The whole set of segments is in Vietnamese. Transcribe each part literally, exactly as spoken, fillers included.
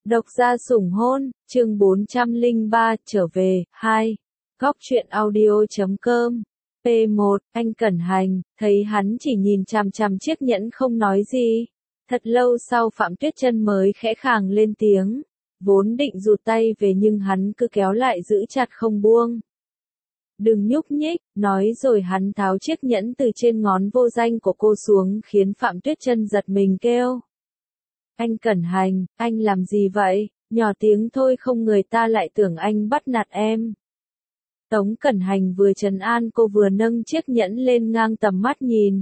Độc gia sủng hôn, chương bốn trăm lẻ ba, trở về, hai. Góc truyện audio.com. P một, anh Cẩn Hành, thấy hắn chỉ nhìn chằm chằm chiếc nhẫn không nói gì. Thật lâu sau Phạm Tuyết Chân mới khẽ khàng lên tiếng. Vốn định rụt tay về nhưng hắn cứ kéo lại giữ chặt không buông. Đừng nhúc nhích, nói rồi hắn tháo chiếc nhẫn từ trên ngón vô danh của cô xuống khiến Phạm Tuyết Chân giật mình kêu. Anh Cẩn Hành, anh làm gì vậy? Nhỏ tiếng thôi không người ta lại tưởng anh bắt nạt em. Tống Cẩn Hành vừa trấn an cô vừa nâng chiếc nhẫn lên ngang tầm mắt nhìn.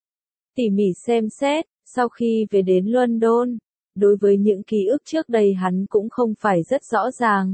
Tỉ mỉ xem xét, sau khi về đến London, đối với những ký ức trước đây hắn cũng không phải rất rõ ràng.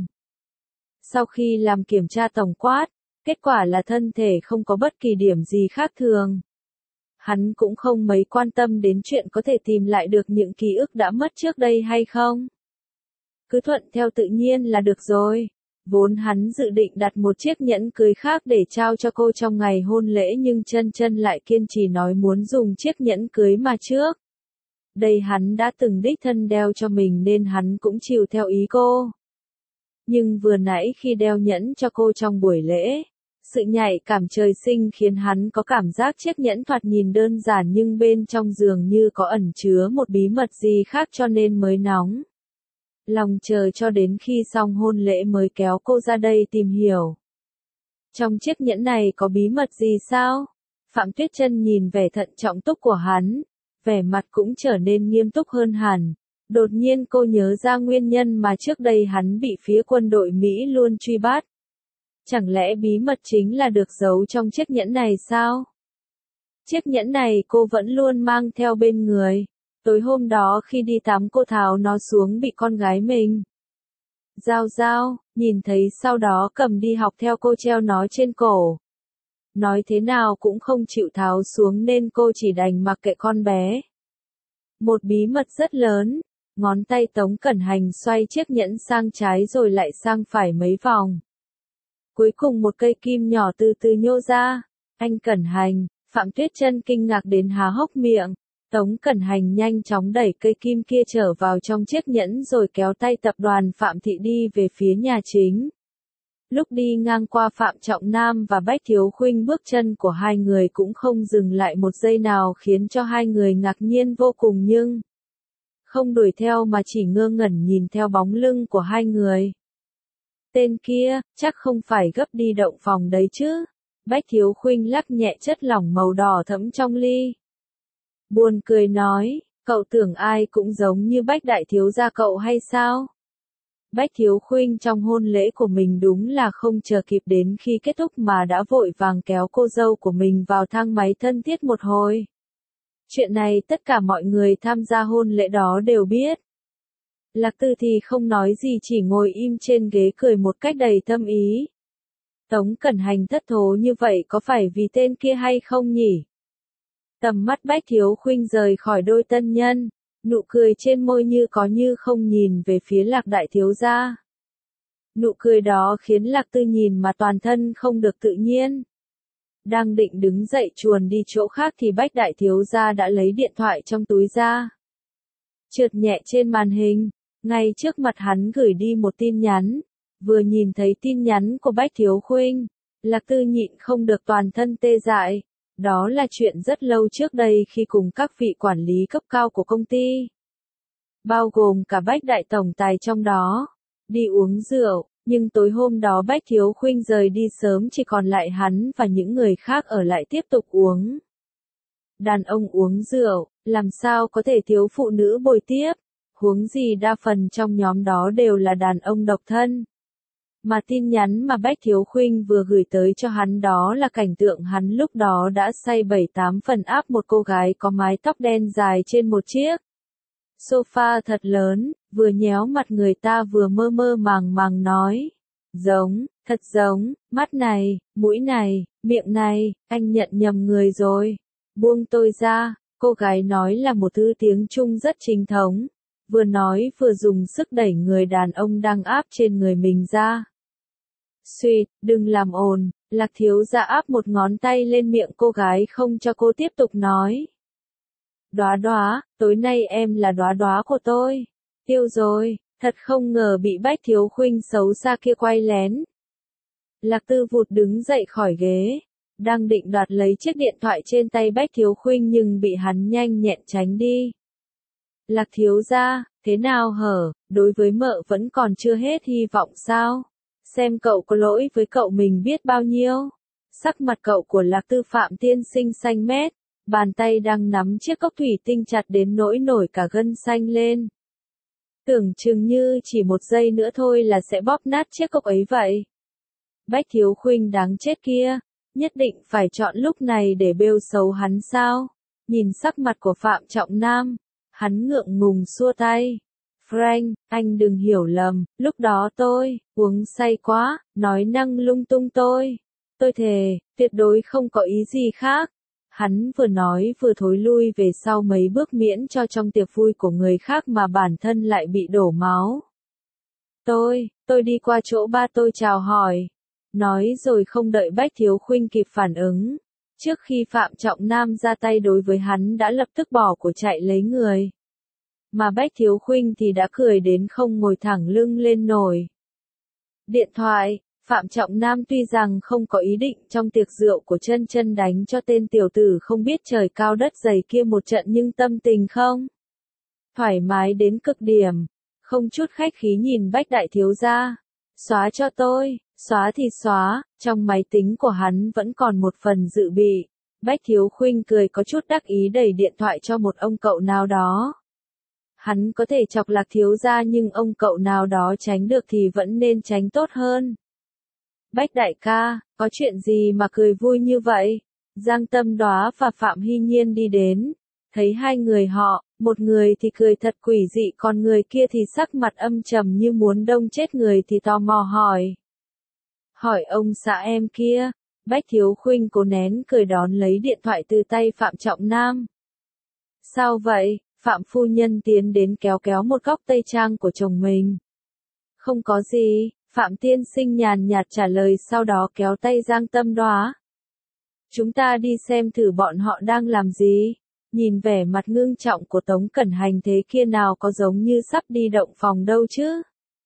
Sau khi làm kiểm tra tổng quát, kết quả là thân thể không có bất kỳ điểm gì khác thường. Hắn cũng không mấy quan tâm đến chuyện có thể tìm lại được những ký ức đã mất trước đây hay không. Cứ thuận theo tự nhiên là được rồi. Vốn hắn dự định đặt một chiếc nhẫn cưới khác để trao cho cô trong ngày hôn lễ nhưng Chân Chân lại kiên trì nói muốn dùng chiếc nhẫn cưới mà trước. Đây hắn đã từng đích thân đeo cho mình nên hắn cũng chịu theo ý cô. Nhưng vừa nãy khi đeo nhẫn cho cô trong buổi lễ, sự nhạy cảm trời sinh khiến hắn có cảm giác chiếc nhẫn thoạt nhìn đơn giản nhưng bên trong dường như có ẩn chứa một bí mật gì khác cho nên mới nóng. Lòng chờ cho đến khi xong hôn lễ mới kéo cô ra đây tìm hiểu. Trong chiếc nhẫn này có bí mật gì sao? Phạm Tuyết Chân nhìn vẻ thận trọng túc của hắn, vẻ mặt cũng trở nên nghiêm túc hơn hẳn. Đột nhiên cô nhớ ra nguyên nhân mà trước đây hắn bị phía quân đội Mỹ luôn truy bắt. Chẳng lẽ bí mật chính là được giấu trong chiếc nhẫn này sao? Chiếc nhẫn này cô vẫn luôn mang theo bên người. Tối hôm đó khi đi tắm cô tháo nó xuống bị con gái mình. Giao Giao, nhìn thấy sau đó cầm đi học theo cô treo nó trên cổ. Nói thế nào cũng không chịu tháo xuống nên cô chỉ đành mặc kệ con bé. Một bí mật rất lớn, ngón tay Tống Cẩn Hành xoay chiếc nhẫn sang trái rồi lại sang phải mấy vòng. Cuối cùng một cây kim nhỏ từ từ nhô ra. Anh Cẩn Hành, Phạm Tuyết Chân kinh ngạc đến há hốc miệng. Tống Cẩn Hành nhanh chóng đẩy cây kim kia trở vào trong chiếc nhẫn rồi kéo tay tập đoàn Phạm Thị đi về phía nhà chính. Lúc đi ngang qua Phạm Trọng Nam và Bách Thiếu Khuynh bước chân của hai người cũng không dừng lại một giây nào khiến cho hai người ngạc nhiên vô cùng nhưng không đuổi theo mà chỉ ngơ ngẩn nhìn theo bóng lưng của hai người. Tên kia, chắc không phải gấp đi động phòng đấy chứ? Bách Thiếu Khuynh lắc nhẹ chất lỏng màu đỏ thẫm trong ly. Buồn cười nói, cậu tưởng ai cũng giống như Bách đại thiếu gia cậu hay sao? Bách Thiếu Khuynh trong hôn lễ của mình đúng là không chờ kịp đến khi kết thúc mà đã vội vàng kéo cô dâu của mình vào thang máy thân thiết một hồi. Chuyện này tất cả mọi người tham gia hôn lễ đó đều biết. Lạc Tư thì không nói gì chỉ ngồi im trên ghế cười một cách đầy thâm ý. Tống Cẩn Hành thất thố như vậy có phải vì tên kia hay không nhỉ? Tầm mắt Bách Thiếu Khuynh rời khỏi đôi tân nhân, nụ cười trên môi như có như không nhìn về phía Lạc đại thiếu gia. Nụ cười đó khiến Lạc Tư nhìn mà toàn thân không được tự nhiên. Đang định đứng dậy chuồn đi chỗ khác thì Bách đại thiếu gia đã lấy điện thoại trong túi ra. Trượt nhẹ trên màn hình, ngay trước mặt hắn gửi đi một tin nhắn. Vừa nhìn thấy tin nhắn của Bách Thiếu Khuynh, Lạc Tư nhịn không được toàn thân tê dại. Đó là chuyện rất lâu trước đây khi cùng các vị quản lý cấp cao của công ty, bao gồm cả Bách đại tổng tài trong đó, đi uống rượu, nhưng tối hôm đó Bách Thiếu Khuynh rời đi sớm chỉ còn lại hắn và những người khác ở lại tiếp tục uống. Đàn ông uống rượu, làm sao có thể thiếu phụ nữ bồi tiếp, huống gì đa phần trong nhóm đó đều là đàn ông độc thân. Mà tin nhắn mà Bách Thiếu Khuynh vừa gửi tới cho hắn đó là cảnh tượng hắn lúc đó đã say bảy tám phần áp một cô gái có mái tóc đen dài trên một chiếc sofa thật lớn, vừa nhéo mặt người ta vừa mơ mơ màng màng nói. Giống, thật giống, mắt này, mũi này, miệng này, anh nhận nhầm người rồi. Buông tôi ra, cô gái nói là một thứ tiếng Trung rất chính thống. Vừa nói vừa dùng sức đẩy người đàn ông đang áp trên người mình ra. Suýt, đừng làm ồn, Lạc thiếu gia áp một ngón tay lên miệng cô gái không cho cô tiếp tục nói. Đóa đóa, tối nay em là đóa đóa của tôi. Tiêu rồi, Thật không ngờ bị Bách Thiếu Khuynh xấu xa kia quay lén. Lạc Tư vụt đứng dậy khỏi ghế, đang định đoạt lấy chiếc điện thoại trên tay Bách Thiếu Khuynh nhưng bị hắn nhanh nhẹn tránh đi. Lạc thiếu gia, thế nào hở, đối với mợ vẫn còn chưa hết hy vọng sao? Xem cậu có lỗi với cậu mình biết bao nhiêu. Sắc mặt cậu của Lạc Tư Phạm tiên sinh xanh mét, bàn tay đang nắm chiếc cốc thủy tinh chặt đến nỗi nổi cả gân xanh lên. Tưởng chừng như chỉ một giây nữa thôi là sẽ bóp nát chiếc cốc ấy vậy. Bách Thiếu Khuynh đáng chết kia, nhất định phải chọn lúc này để bêu xấu hắn sao? Nhìn sắc mặt của Phạm Trọng Nam, hắn ngượng ngùng xua tay. Frank, anh đừng hiểu lầm, lúc đó tôi, uống say quá, nói năng lung tung tôi. Tôi thề, tuyệt đối không có ý gì khác. Hắn vừa nói vừa thối lui về sau mấy bước miễn cho trong tiệc vui của người khác mà bản thân lại bị đổ máu. Tôi, tôi đi qua chỗ ba tôi chào hỏi. Nói rồi không đợi Bách Thiếu Khuynh kịp phản ứng. Trước khi Phạm Trọng Nam ra tay đối với hắn đã lập tức bỏ của chạy lấy người. Mà Bách Thiếu Khuynh thì đã cười đến không ngồi thẳng lưng lên nổi. Điện thoại, Phạm Trọng Nam tuy rằng không có ý định trong tiệc rượu của Chân Chân đánh cho tên tiểu tử không biết trời cao đất dày kia một trận nhưng tâm tình không thoải mái đến cực điểm, không chút khách khí nhìn Bách đại thiếu gia. Xóa cho tôi, xóa thì xóa, trong máy tính của hắn vẫn còn một phần dự bị. Bách Thiếu Khuynh cười có chút đắc ý đẩy điện thoại cho một ông cậu nào đó. Hắn có thể chọc Lạc thiếu gia nhưng ông cậu nào đó tránh được thì vẫn nên tránh tốt hơn. Bách đại ca, có chuyện gì mà cười vui như vậy? Giang Tâm Đoá và Phạm Hy Nhiên đi đến, thấy hai người họ, một người thì cười thật quỷ dị còn người kia thì sắc mặt âm trầm như muốn đông chết người thì tò mò hỏi. Hỏi ông xã em kia, Bách Thiếu Khuynh cố nén cười đón lấy điện thoại từ tay Phạm Trọng Nam. Sao vậy? Phạm phu nhân tiến đến kéo kéo một góc tây trang của chồng mình. Không có gì, Phạm tiên sinh nhàn nhạt trả lời sau đó kéo tay Giang Tâm Đoá. Chúng ta đi xem thử bọn họ đang làm gì. Nhìn vẻ mặt ngưng trọng của Tống Cẩn Hành thế kia nào có giống như sắp đi động phòng đâu chứ.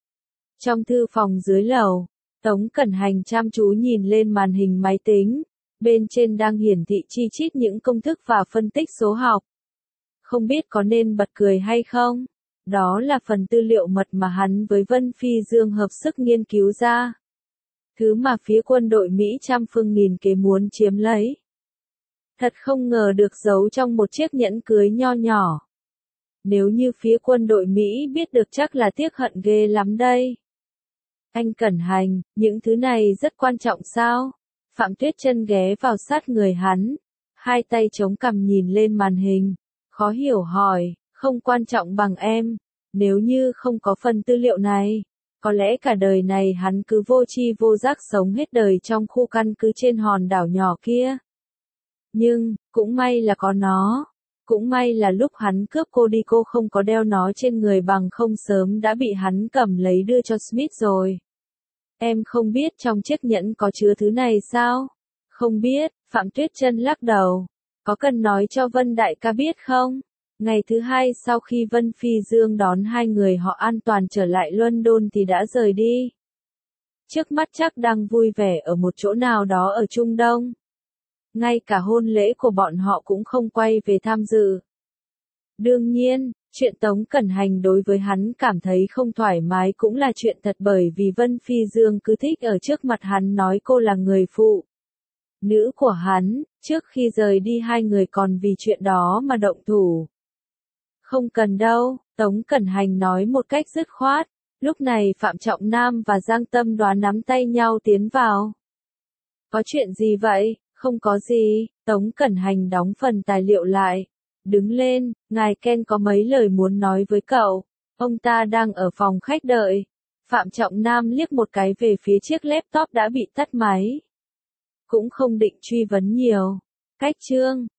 Trong thư phòng dưới lầu, Tống Cẩn Hành chăm chú nhìn lên màn hình máy tính. Bên trên đang hiển thị chi chít những công thức và phân tích số học. Không biết có nên bật cười hay không? Đó là phần tư liệu mật mà hắn với Vân Phi Dương hợp sức nghiên cứu ra. Thứ mà phía quân đội Mỹ trăm phương nghìn kế muốn chiếm lấy. Thật không ngờ được giấu trong một chiếc nhẫn cưới nho nhỏ. Nếu như phía quân đội Mỹ biết được chắc là tiếc hận ghê lắm đây. Anh Cẩn Hành, những thứ này rất quan trọng sao? Phạm Tuyết Chân ghé vào sát người hắn. Hai tay chống cằm nhìn lên màn hình. Khó hiểu hỏi, không quan trọng bằng em. Nếu như không có phần tư liệu này, có lẽ cả đời này hắn cứ vô tri vô giác sống hết đời trong khu căn cứ trên hòn đảo nhỏ kia. Nhưng, cũng may là có nó. Cũng may là lúc hắn cướp cô đi cô không có đeo nó trên người bằng không sớm đã bị hắn cầm lấy đưa cho Smith rồi. Em không biết trong chiếc nhẫn có chứa thứ này sao? Không biết, Phạm Tuyết Chân lắc đầu. Có cần nói cho Vân đại ca biết không? Ngày thứ hai sau khi Vân Phi Dương đón hai người họ an toàn trở lại London thì đã rời đi. Trước mắt chắc đang vui vẻ ở một chỗ nào đó ở Trung Đông. Ngay cả hôn lễ của bọn họ cũng không quay về tham dự. Đương nhiên, chuyện Tống Cẩn Hành đối với hắn cảm thấy không thoải mái cũng là chuyện thật bởi vì Vân Phi Dương cứ thích ở trước mặt hắn nói cô là người phụ nữ của hắn, trước khi rời đi hai người còn vì chuyện đó mà động thủ. Không cần đâu, Tống Cẩn Hành nói một cách dứt khoát. Lúc này Phạm Trọng Nam và Giang Tâm Đoá nắm tay nhau tiến vào. Có chuyện gì vậy? Không có gì, Tống Cẩn Hành đóng phần tài liệu lại. Đứng lên, ngài Ken có mấy lời muốn nói với cậu. Ông ta đang ở phòng khách đợi. Phạm Trọng Nam liếc một cái về phía chiếc laptop đã bị tắt máy. Cũng không định truy vấn nhiều. Cách chương